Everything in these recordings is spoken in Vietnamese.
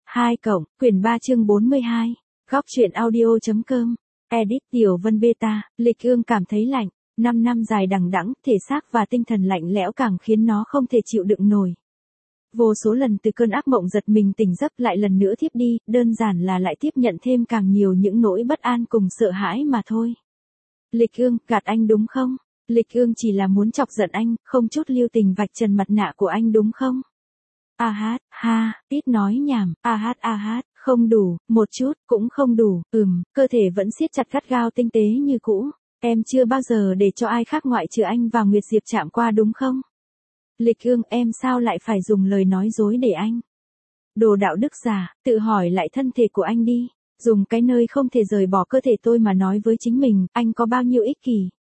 2 cộng, quyển 3 chương 42, góc truyện audio.com, edit Tiểu Vân Beta, Lịch Ương cảm thấy lạnh, 5 năm dài đằng đẵng, thể xác và tinh thần lạnh lẽo càng khiến nó không thể chịu đựng nổi. Vô số lần từ cơn ác mộng giật mình tỉnh giấc lại lần nữa thiếp đi, đơn giản là lại tiếp nhận thêm càng nhiều những nỗi bất an cùng sợ hãi mà thôi. Lịch Ương, gạt anh đúng không? Lịch Ương chỉ là muốn chọc giận anh, không chút lưu tình vạch trần mặt nạ của anh đúng không? Ha, ít nói nhảm, không đủ, một chút, cũng không đủ, cơ thể vẫn siết chặt gắt gao tinh tế như cũ. Em chưa bao giờ để cho ai khác ngoại trừ anh và Nguyệt Diệp chạm qua đúng không? Lịch Ương, em sao lại phải dùng lời nói dối để anh? Đồ đạo đức giả, tự hỏi lại thân thể của anh đi. Dùng cái nơi không thể rời bỏ cơ thể tôi mà nói với chính mình, anh có bao nhiêu ích kỷ.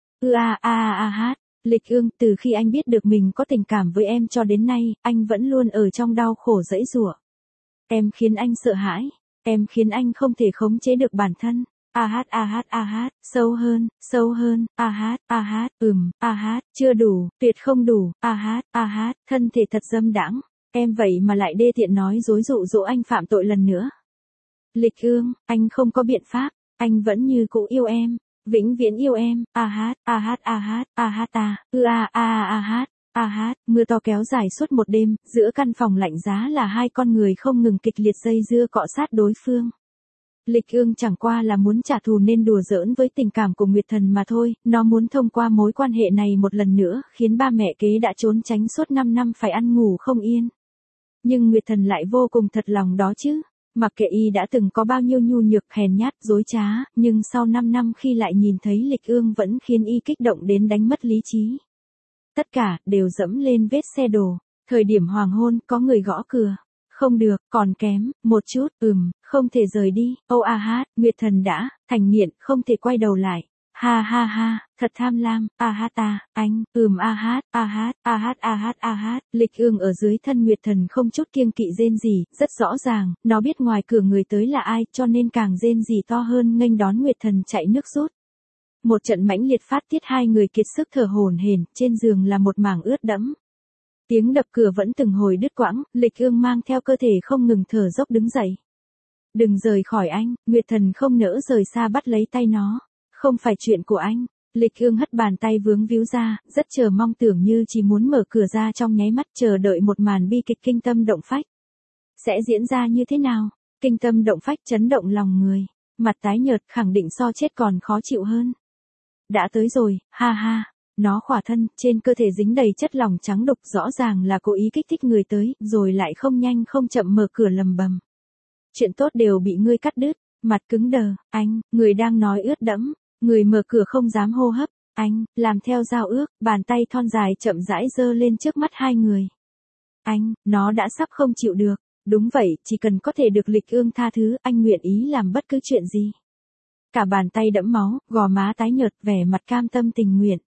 Lịch Ương, từ khi anh biết được mình có tình cảm với em cho đến nay, anh vẫn luôn ở trong đau khổ giãy giụa. Em khiến anh sợ hãi, em khiến anh không thể khống chế được bản thân. Sâu hơn, chưa đủ, tuyệt không đủ, thân thể thật dâm đãng, em vậy mà lại đê tiện nói dối dụ dỗ anh phạm tội lần nữa. Lịch Ương, anh không có biện pháp, anh vẫn như cũ yêu em, vĩnh viễn yêu em, mưa to kéo dài suốt một đêm, giữa căn phòng lạnh giá là hai con người không ngừng kịch liệt dây dưa cọ sát đối phương. Lịch Ương chẳng qua là muốn trả thù nên đùa giỡn với tình cảm của Nguyệt Thần mà thôi, nó muốn thông qua mối quan hệ này một lần nữa, khiến ba mẹ kế đã trốn tránh suốt 5 năm phải ăn ngủ không yên. Nhưng Nguyệt Thần lại vô cùng thật lòng đó chứ. Mặc kệ y đã từng có bao nhiêu nhu nhược, hèn nhát, dối trá, nhưng sau 5 năm khi lại nhìn thấy Lịch Ương vẫn khiến y kích động đến đánh mất lý trí. Tất cả đều dẫm lên vết xe đổ. Thời điểm hoàng hôn, có người gõ cửa. Không được, còn kém, một chút, không thể rời đi. Nguyệt Thần đã thành nghiện, không thể quay đầu lại. Thật tham lam, anh, Lịch Ương ở dưới thân Nguyệt Thần không chút kiêng kỵ rên rỉ, rất rõ ràng, nó biết ngoài cửa người tới là ai, cho nên càng rên rỉ to hơn nghênh đón Nguyệt Thần chạy nước rút. Một trận mãnh liệt phát tiết, hai người kiệt sức thở hổn hển, trên giường là một mảng ướt đẫm. Tiếng đập cửa vẫn từng hồi đứt quãng, Lịch Ương mang theo cơ thể không ngừng thở dốc đứng dậy. Đừng rời khỏi anh, Nguyệt Thần không nỡ rời xa bắt lấy tay nó. Không phải chuyện của anh. Lịch Ương hất bàn tay vướng víu ra, rất chờ mong, tưởng như chỉ muốn mở cửa ra trong nháy mắt, chờ đợi một màn bi kịch kinh tâm động phách. Sẽ diễn ra như thế nào? Kinh tâm động phách, chấn động lòng người. Mặt tái nhợt, khẳng định so chết còn khó chịu hơn. Đã tới rồi, Nó khỏa thân, trên cơ thể dính đầy chất lỏng trắng đục, rõ ràng là cố ý kích thích người tới, rồi lại không nhanh không chậm mở cửa lầm bầm. Chuyện tốt đều bị ngươi cắt đứt, mặt cứng đờ, anh, người đang nói ướt đẫm, người mở cửa không dám hô hấp, anh, làm theo giao ước, bàn tay thon dài chậm rãi giơ lên trước mắt hai người. Anh, nó đã sắp không chịu được, đúng vậy, chỉ cần có thể được Lịch Ương tha thứ, anh nguyện ý làm bất cứ chuyện gì. Cả bàn tay đẫm máu, gò má tái nhợt, vẻ mặt cam tâm tình nguyện.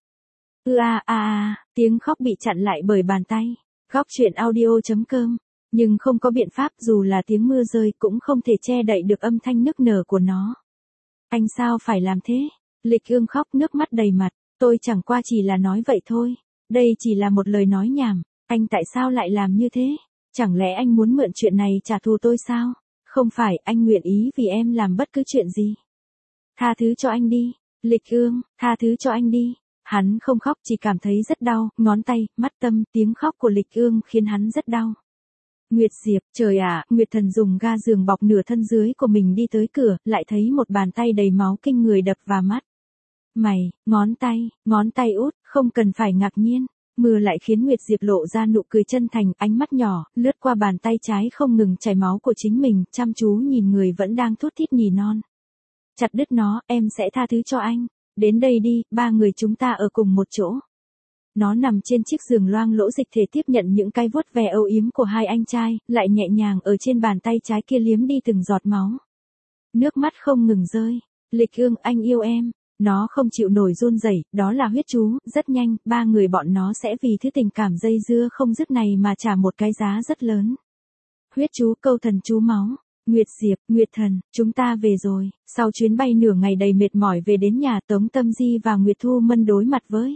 Tiếng khóc bị chặn lại bởi bàn tay. Góc truyện audio.com. Nhưng không có biện pháp, dù là tiếng mưa rơi cũng không thể che đậy được âm thanh nức nở của nó. Anh sao phải làm thế? Lịch Ương khóc nước mắt đầy mặt. Tôi chẳng qua chỉ là nói vậy thôi. Đây chỉ là một lời nói nhảm. Anh tại sao lại làm như thế? Chẳng lẽ anh muốn mượn chuyện này trả thù tôi sao? Không phải, anh nguyện ý vì em làm bất cứ chuyện gì. Tha thứ cho anh đi. Lịch Ương, tha thứ cho anh đi. Hắn không khóc, chỉ cảm thấy rất đau, ngón tay, mắt tâm, tiếng khóc của Lịch Ương khiến hắn rất đau. Nguyệt Diệp, trời ạ, Nguyệt Thần dùng ga giường bọc nửa thân dưới của mình đi tới cửa, lại thấy một bàn tay đầy máu kinh người đập vào mắt. Mày, ngón tay út, không cần phải ngạc nhiên. Mưa lại khiến Nguyệt Diệp lộ ra nụ cười chân thành, ánh mắt nhỏ, lướt qua bàn tay trái không ngừng chảy máu của chính mình, chăm chú nhìn người vẫn đang thút thít nhì non. Chặt đứt nó, em sẽ tha thứ cho anh. Đến đây đi, ba người chúng ta ở cùng một chỗ. Nó nằm trên chiếc giường loang lỗ dịch thể tiếp nhận những cái vuốt ve âu yếm của hai anh trai, lại nhẹ nhàng ở trên bàn tay trái kia liếm đi từng giọt máu. Nước mắt không ngừng rơi. Lịch Ương, anh yêu em. Nó không chịu nổi run rẩy, đó là huyết chú, rất nhanh, ba người bọn nó sẽ vì thứ tình cảm dây dưa không dứt này mà trả một cái giá rất lớn. Huyết chú, câu thần chú máu. Nguyệt Diệp, Nguyệt Thần, chúng ta về rồi. Sau chuyến bay nửa ngày đầy mệt mỏi về đến nhà, Tống Tâm Di và Nguyệt Thu Mân đối mặt với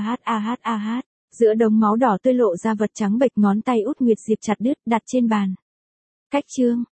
giữa đống máu đỏ tươi lộ ra vật trắng bệch, ngón tay út Nguyệt Diệp chặt đứt, đặt trên bàn. Cách chương